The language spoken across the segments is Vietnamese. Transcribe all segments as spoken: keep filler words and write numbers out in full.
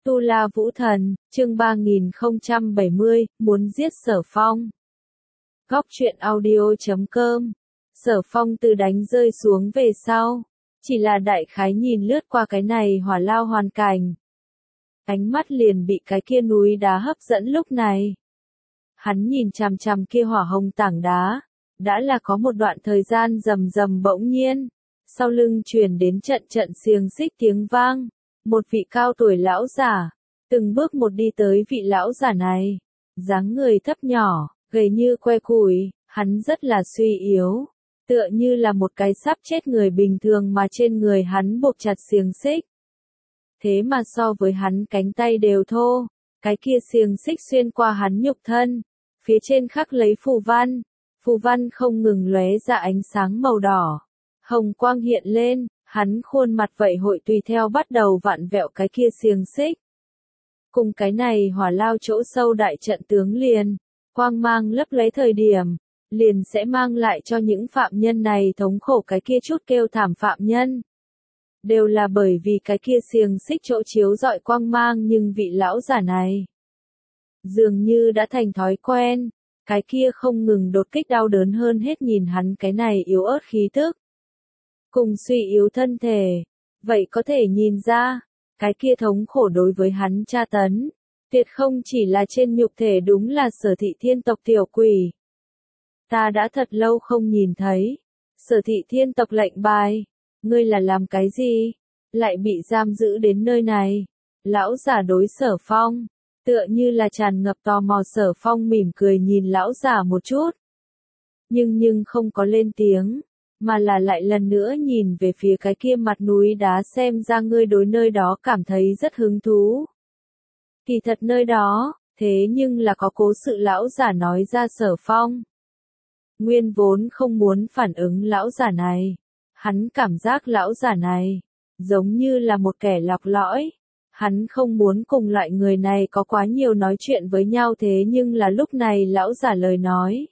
Tu La Vũ Thần, chương ba nghìn không trăm bảy mươi, muốn giết Sở Phong. Góc truyện audio chấm com. Sở Phong từ đánh rơi xuống về sau, chỉ là đại khái nhìn lướt qua cái này hỏa lao hoàn cảnh. Ánh mắt liền bị cái kia núi đá hấp dẫn lúc này. Hắn nhìn chằm chằm kia hỏa hồng tảng đá, đã là có một đoạn thời gian rầm rầm bỗng nhiên, sau lưng truyền đến trận trận xiềng xích tiếng vang. Một vị cao tuổi lão giả, từng bước một đi tới vị lão giả này, dáng người thấp nhỏ, gầy như que củi, hắn rất là suy yếu, tựa như là một cái sắp chết người bình thường mà trên người hắn buộc chặt xiềng xích. Thế mà so với hắn cánh tay đều thô, cái kia xiềng xích xuyên qua hắn nhục thân, phía trên khắc lấy phù văn, phù văn không ngừng lóe ra ánh sáng màu đỏ, hồng quang hiện lên. Hắn khuôn mặt vậy hội tùy theo bắt đầu vặn vẹo cái kia xiềng xích. Cùng cái này hỏa lao chỗ sâu đại trận tướng liền, quang mang lấp lấy thời điểm, liền sẽ mang lại cho những phạm nhân này thống khổ cái kia chút kêu thảm phạm nhân. Đều là bởi vì cái kia xiềng xích chỗ chiếu rọi quang mang, nhưng vị lão giả này dường như đã thành thói quen, cái kia không ngừng đột kích đau đớn hơn hết nhìn hắn cái này yếu ớt khí tức. Cùng suy yếu thân thể, vậy có thể nhìn ra, cái kia thống khổ đối với hắn tra tấn, tuyệt không chỉ là trên nhục thể, đúng là Sở Thị Thiên tộc tiểu quỷ. Ta đã thật lâu không nhìn thấy, Sở Thị Thiên tộc lệnh bài, ngươi là làm cái gì, lại bị giam giữ đến nơi này. Lão giả đối Sở Phong, tựa như là tràn ngập tò mò. Sở Phong mỉm cười nhìn lão giả một chút, nhưng nhưng không có lên tiếng, mà là lại lần nữa nhìn về phía cái kia mặt núi đá, xem ra ngươi đối nơi đó cảm thấy rất hứng thú. Kỳ thật nơi đó, thế nhưng là có cố sự. Lão giả nói ra. Sở Phong nguyên vốn không muốn phản ứng lão giả này, hắn cảm giác lão giả này giống như là một kẻ lọc lõi, hắn không muốn cùng loại người này có quá nhiều nói chuyện với nhau. Thế nhưng là lúc này lão giả lời nói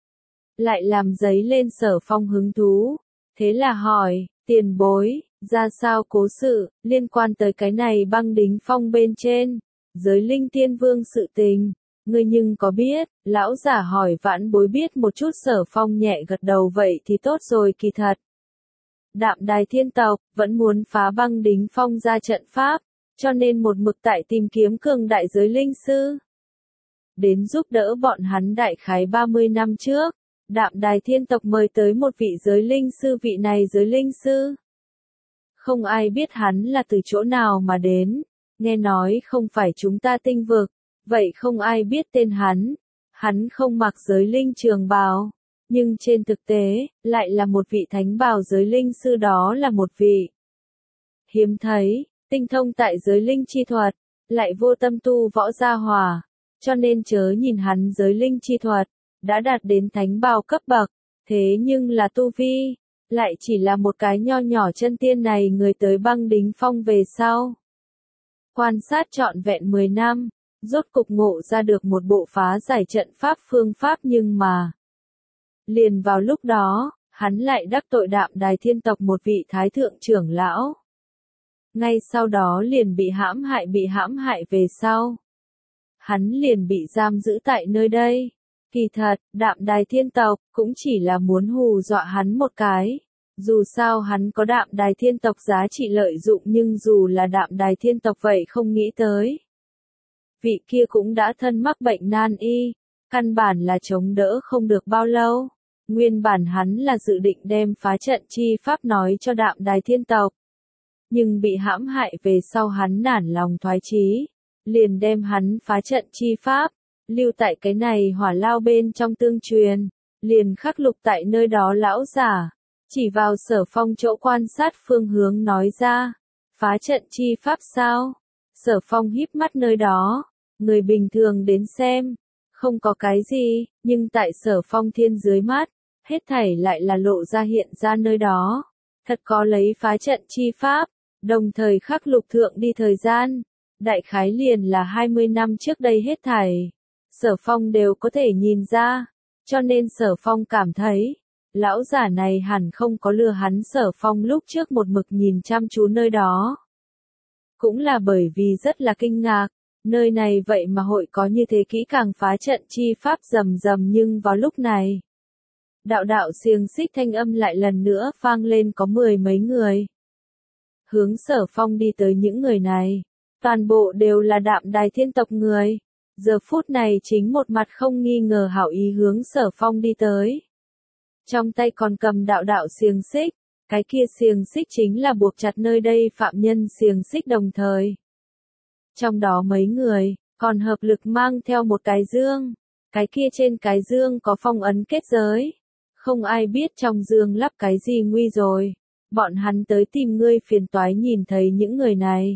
lại làm dấy lên Sở Phong hứng thú, thế là hỏi, tiền bối, ra sao cố sự, liên quan tới cái này băng đính phong bên trên, giới linh tiên vương sự tình, ngươi nhưng có biết? Lão giả hỏi. Vãn bối biết một chút. Sở Phong nhẹ gật đầu. Vậy thì tốt rồi. Kỳ thật, Đạm Đài Thiên tộc vẫn muốn phá băng đính phong ra trận pháp, cho nên một mực tại tìm kiếm cường đại giới linh sư đến giúp đỡ bọn hắn. Đại khái ba mươi năm trước, Đạm Đài Thiên tộc mời tới một vị giới linh sư. Vị này giới linh sư, không ai biết hắn là từ chỗ nào mà đến, nghe nói không phải chúng ta tinh vực, vậy không ai biết tên hắn. Hắn không mặc giới linh trường bào, nhưng trên thực tế, lại là một vị thánh bào giới linh sư. Đó là một vị hiếm thấy, tinh thông tại giới linh chi thuật, lại vô tâm tu võ gia hòa, cho nên chớ nhìn hắn giới linh chi thuật đã đạt đến thánh bào cấp bậc, thế nhưng là tu vi lại chỉ là một cái nho nhỏ chân tiên. Này người tới băng đính phong về sau, quan sát trọn vẹn mười năm, rốt cục ngộ ra được một bộ phá giải trận pháp phương pháp, nhưng mà liền vào lúc đó, hắn lại đắc tội Đạm Đài Thiên tộc một vị thái thượng trưởng lão. Ngay sau đó liền bị hãm hại. Bị hãm hại về sau, hắn liền bị giam giữ tại nơi đây. Kỳ thật, Đạm Đài Thiên tộc cũng chỉ là muốn hù dọa hắn một cái. Dù sao hắn có Đạm Đài Thiên tộc giá trị lợi dụng, nhưng dù là Đạm Đài Thiên tộc vậy không nghĩ tới, vị kia cũng đã thân mắc bệnh nan y, căn bản là chống đỡ không được bao lâu. Nguyên bản hắn là dự định đem phá trận chi pháp nói cho Đạm Đài Thiên tộc, nhưng bị hãm hại về sau hắn nản lòng thoái chí, liền đem hắn phá trận chi pháp lưu tại cái này hỏa lao bên trong tương truyền, liền khắc lục tại nơi đó. Lão giả chỉ vào Sở Phong chỗ quan sát phương hướng nói ra, phá trận chi pháp sao? Sở Phong híp mắt. Nơi đó, người bình thường đến xem, không có cái gì, nhưng tại Sở Phong thiên dưới mắt, hết thảy lại là lộ ra hiện ra. Nơi đó, thật có lấy phá trận chi pháp, đồng thời khắc lục thượng đi thời gian, đại khái liền là hai mươi năm trước đây. Hết thảy Sở Phong đều có thể nhìn ra, cho nên Sở Phong cảm thấy, lão giả này hẳn không có lừa hắn. Sở Phong lúc trước một mực nhìn chăm chú nơi đó, Cũng là bởi vì rất là kinh ngạc, nơi này vậy mà hội có như thế kỹ càng phá trận chi pháp rầm rầm nhưng vào lúc này. Đạo đạo xiềng xích thanh âm lại lần nữa vang lên có mười mấy người. Hướng Sở Phong đi tới những người này, toàn bộ đều là Đạm Đài thiên tộc người. Giờ phút này chính một mặt không nghi ngờ hảo ý hướng Sở Phong đi tới. Trong tay còn cầm đạo đạo xiềng xích, cái kia xiềng xích chính là buộc chặt nơi đây phạm nhân xiềng xích đồng thời. Trong đó mấy người, còn hợp lực mang theo một cái dương, cái kia trên cái dương có phong ấn kết giới. Không ai biết trong dương lắp cái gì nguy rồi, bọn hắn tới tìm ngươi phiền toái nhìn thấy những người này.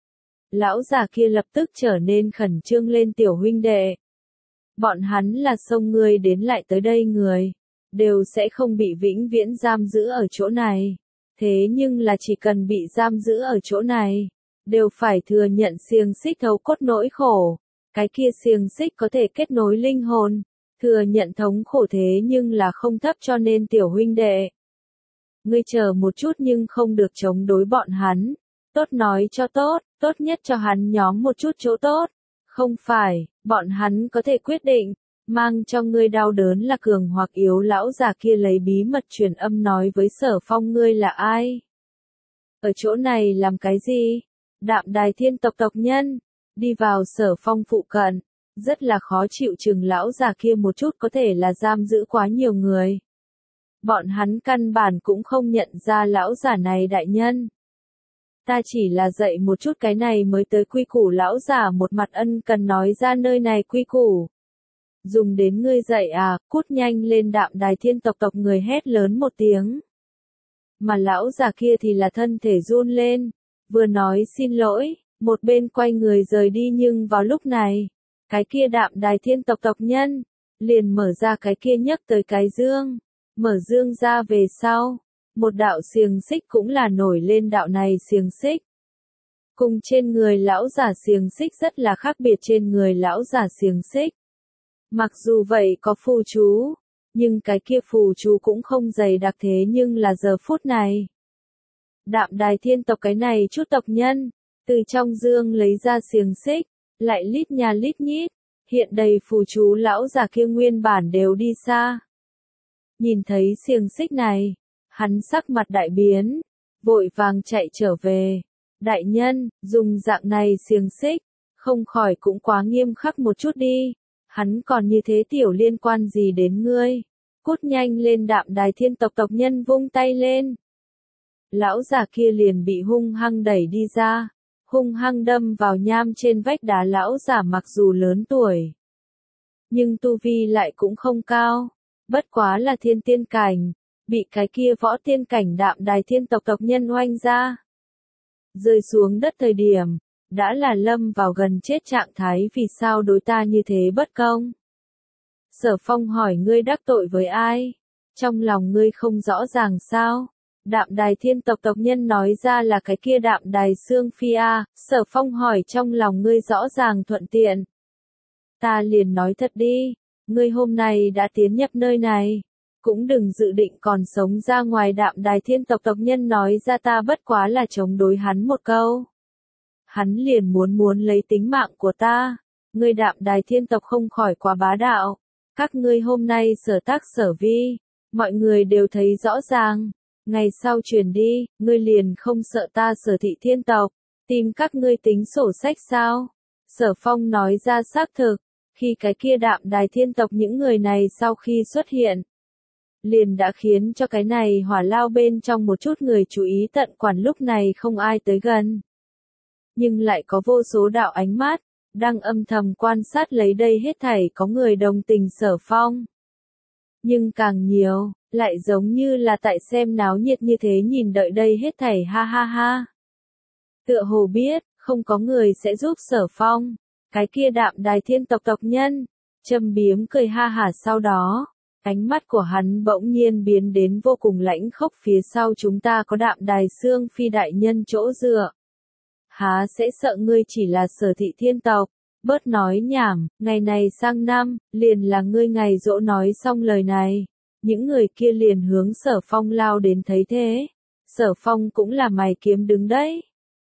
Lão già kia lập tức trở nên khẩn trương lên tiểu huynh đệ. Bọn hắn là xông ngươi đến lại tới đây người, đều sẽ không bị vĩnh viễn giam giữ ở chỗ này. Thế nhưng là chỉ cần bị giam giữ ở chỗ này, đều phải thừa nhận xiềng xích thấu cốt nỗi khổ. Cái kia xiềng xích có thể kết nối linh hồn, thừa nhận thống khổ thế nhưng là không thấp cho nên tiểu huynh đệ. Ngươi chờ một chút nhưng không được chống đối bọn hắn. Tốt nói cho tốt, tốt nhất cho hắn nhóm một chút chỗ tốt. Không phải, bọn hắn có thể quyết định, mang cho ngươi đau đớn là cường hoặc yếu. Lão già kia lấy bí mật truyền âm nói với Sở Phong ngươi là ai? Ở chỗ này làm cái gì? Đạm Đài thiên tộc tộc nhân, đi vào Sở Phong phụ cận, rất là khó chịu chừng lão già kia một chút có thể là giam giữ quá nhiều người. Bọn hắn căn bản cũng không nhận ra lão già này đại nhân. Ta chỉ là dạy một chút cái này mới tới quy củ. Lão già một mặt ân cần nói ra nơi này quy củ. Dùng đến ngươi dạy à, cút nhanh lên. Đạm Đài thiên tộc tộc người hét lớn một tiếng. Mà lão già kia thì là thân thể run lên, vừa nói xin lỗi, một bên quay người rời đi nhưng vào lúc này, cái kia Đạm Đài thiên tộc tộc nhân, liền mở ra cái kia nhấc tới cái dương, mở dương ra về sau. Một đạo xiềng xích cũng là nổi lên. Đạo này xiềng xích cùng trên người lão giả xiềng xích rất là khác biệt. Trên người lão giả xiềng xích, mặc dù vậy có phù chú, nhưng cái kia phù chú cũng không dày đặc thế nhưng là giờ phút này. Đạm Đài thiên tộc cái này chút tộc nhân, từ trong dương lấy ra xiềng xích, lại lít nhà lít nhít, hiện đầy phù chú. Lão già kia nguyên bản đều đi xa. Nhìn thấy xiềng xích này, hắn sắc mặt đại biến, vội vàng chạy trở về. Đại nhân, dùng dạng này xiềng xích, không khỏi cũng quá nghiêm khắc một chút đi. Hắn còn như thế tiểu liên quan gì đến ngươi? Cút nhanh lên. Đạm Đài thiên tộc tộc nhân vung tay lên. Lão già kia liền bị hung hăng đẩy đi ra, hung hăng đâm vào nham trên vách đá. Lão già mặc dù lớn tuổi, nhưng tu vi lại cũng không cao, bất quá là thiên tiên cảnh, bị cái kia võ tiên cảnh Đạm Đài thiên tộc tộc nhân oanh ra. Rơi xuống đất thời điểm, đã là lâm vào gần chết trạng thái. Vì sao đối ta như thế bất công? Sở Phong hỏi ngươi đắc tội với ai? Trong lòng ngươi không rõ ràng sao? Đạm Đài thiên tộc tộc nhân nói ra là cái kia Đạm Đài Sương Phi a. Sở Phong hỏi trong lòng ngươi rõ ràng thuận tiện. Ta liền nói thật đi, ngươi hôm nay đã tiến nhập nơi này, cũng đừng dự định còn sống ra ngoài. Đạm Đài thiên tộc tộc nhân nói ra ta bất quá là chống đối hắn một câu. Hắn liền muốn muốn lấy tính mạng của ta. Ngươi Đạm Đài thiên tộc không khỏi quá bá đạo. Các ngươi hôm nay sở tác sở vi, mọi người đều thấy rõ ràng. Ngày sau truyền đi, ngươi liền không sợ ta Sở thị thiên tộc tìm các ngươi tính sổ sách sao? Sở Phong nói ra xác thực, khi cái kia Đạm Đài thiên tộc những người này sau khi xuất hiện, liền đã khiến cho cái này hỏa lao bên trong một chút người chú ý tận quản. Lúc này không ai tới gần, nhưng lại có vô số đạo ánh mắt đang âm thầm quan sát lấy đây hết thảy. Có người đồng tình Sở Phong, nhưng càng nhiều lại giống như là tại xem náo nhiệt như thế nhìn đợi đây hết thảy. Ha ha ha. Tựa hồ biết, không có người sẽ giúp Sở Phong. Cái kia Đạm Đài thiên tộc tộc nhân, châm biếm cười ha hả. Sau đó, ánh mắt của hắn bỗng nhiên biến đến vô cùng lãnh khốc. Phía sau chúng ta có Đạm Đài Sương Phi đại nhân chỗ dựa. Há sẽ sợ ngươi chỉ là Sở thị thiên tộc? Bớt nói nhảm, ngày này sang năm, liền là ngươi ngày giỗ. Nói xong lời này, những người kia liền hướng Sở Phong lao đến. Thấy thế, Sở Phong cũng là mày kiếm đứng đấy.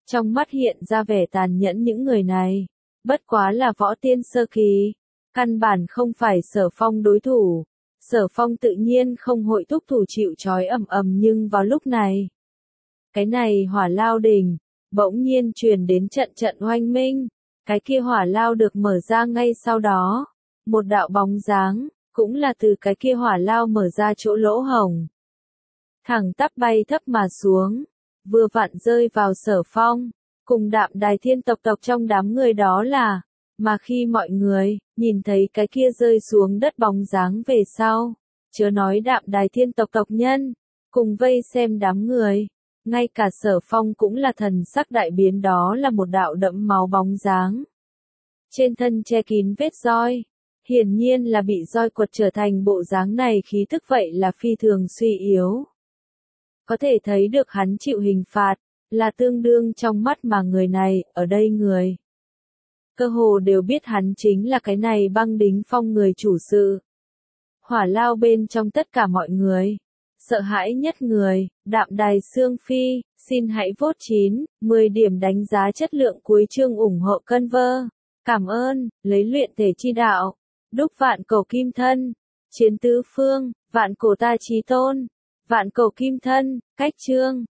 Trong mắt hiện ra vẻ tàn nhẫn những người này. Bất quá là võ tiên sơ kỳ. Căn bản không phải Sở Phong đối thủ. Sở Phong tự nhiên không hội thúc thủ chịu trói ầm ầm nhưng vào lúc này. Cái này hỏa lao đỉnh, bỗng nhiên truyền đến trận trận oanh minh. Cái kia hỏa lao được mở ra ngay sau đó. Một đạo bóng dáng, cũng là từ cái kia hỏa lao mở ra chỗ lỗ hổng. Thẳng tắp bay thấp mà xuống, vừa vặn rơi vào Sở Phong, cùng Đạm Đài Thiên tộc tộc trong đám người đó là, mà khi mọi người nhìn thấy cái kia rơi xuống đất bóng dáng về sau, chớ nói Đạm Đài Thiên tộc tộc nhân, cùng vây xem đám người, ngay cả Sở Phong cũng là thần sắc đại biến, đó là một đạo đẫm máu bóng dáng. Trên thân che kín vết roi, hiển nhiên là bị roi quật trở thành bộ dáng này, khí tức vậy là phi thường suy yếu. Có thể thấy được hắn chịu hình phạt, là tương đương trong mắt mà người này, ở đây người. Cơ hồ đều biết hắn chính là cái này băng đính phong người chủ sự. Hỏa lao bên trong tất cả mọi người. Sợ hãi nhất người, Đạm Đài Sương Phi, xin hãy vote chín, mười điểm đánh giá chất lượng cuối chương ủng hộ cân vơ. Cảm ơn, lấy luyện thể chi đạo. Đúc vạn cổ kim thân. Chiến tứ phương, vạn cổ ta chí tôn. Vạn cổ kim thân, cách chương.